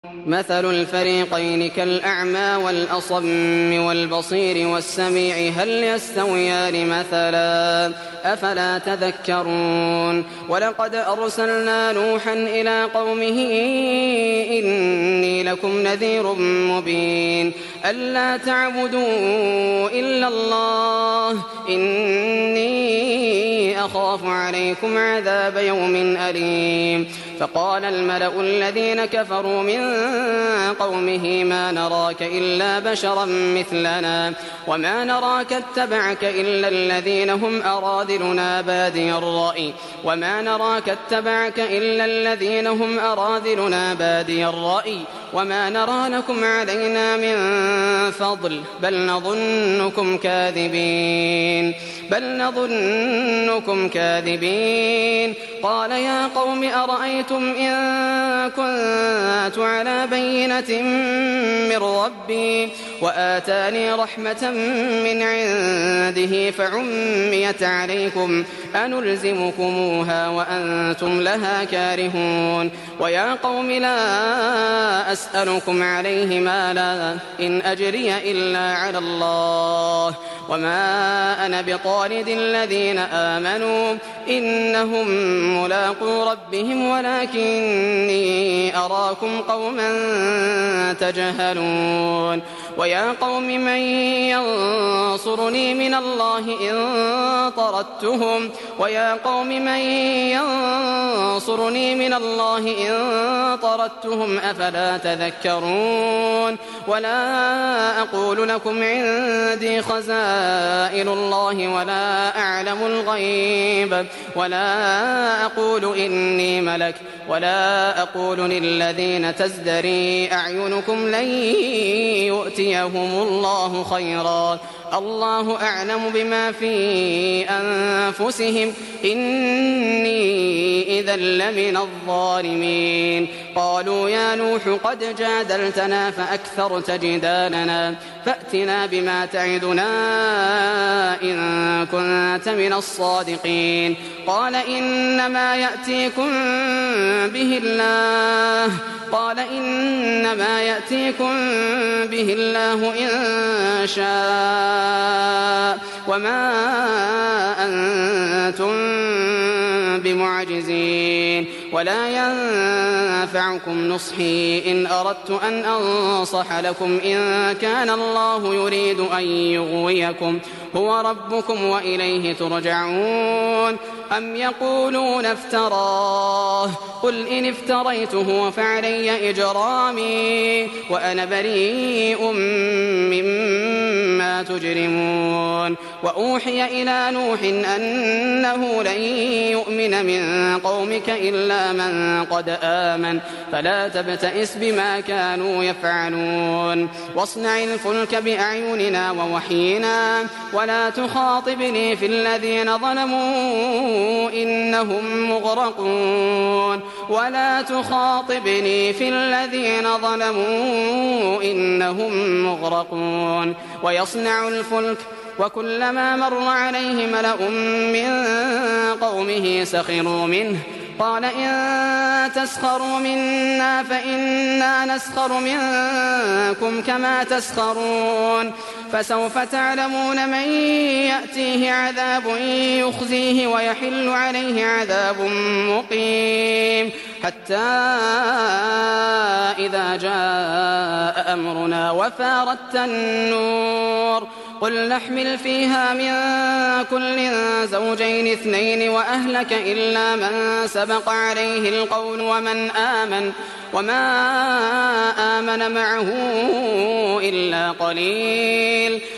مثل الفريقين كالأعمى والأصم والبصير والسميع هل يستويان مثلا أفلا تذكرون ولقد أرسلنا نوحا إلى قومه إني لكم نذير مبين ألا تعبدوا إلا الله إني أخاف عليكم عذاب يوم أليم فقال الملأ الذين كفروا من قومه ما نراك إلا بشرا مثلنا وما نراك اتبعك إلا الذين هم أراذلنا بادي الرأي وما نرى لكم علينا من فضل بل نظنكم كاذبين قال يا قوم أرأيتم إن كنت على بينة من ربي وآتاني رحمة من عنده فعميت عليكم أنلزمكموها وأنتم لها كارهون ويا قوم لا أسألكم عليه مالا إن أجري إلا على الله وما أنا بطارد الذين آمنوا إنهم ملاقو ربهم ولكني أراكم قوما تجهلون ويا قوم من ينصرني من الله إن طردتهم أفلا تذكرون ولا أقول لكم عندي خزائن الله ولا أعلم الغيب ولا أقول إني ملك ولا أقول للذين تزدري أعينكم لن يؤتيهم الله خيرا الله أعلم بما في أنفسهم إني إذا لمن الظالمين قالوا يا نوح قد جادلتنا فأكثرت جدالنا فأتنا بما تعدنا إن كنت من الصادقين قال إنما يأتيكم به الله إن شاء وما أنتم بمعجزين ولا ينفعكم نصحي إن أردت أن أنصح لكم إن كان الله يريد أن يغويكم هو ربكم وإليه ترجعون أم يقولون افتراه قل إن افتريته فعلي إجرامي وأنا بريء مما تجرمون وأوحي إلى نوح أنه لن يؤمن من قومك إلا من قد آمن فلا تبتئس بما كانوا يفعلون واصنع الفلك بأعيننا ووحينا ولا تخاطبني في الذين ظلموا إنهم مغرقون ويصنع الفلك وكلما مر عليه ملأ من قومه سخروا منه قال إن تسخروا منا فإنا نسخر منكم كما تسخرون فسوف تعلمون من يأتيه عذاب يخزيه ويحل عليه عذاب مقيم حتى إذا جاء أمرنا وفارت النور قل نحمل فيها من كل زوجين اثنين وأهلك إلا من سبق عليه القول وما آمن معه إلا قليل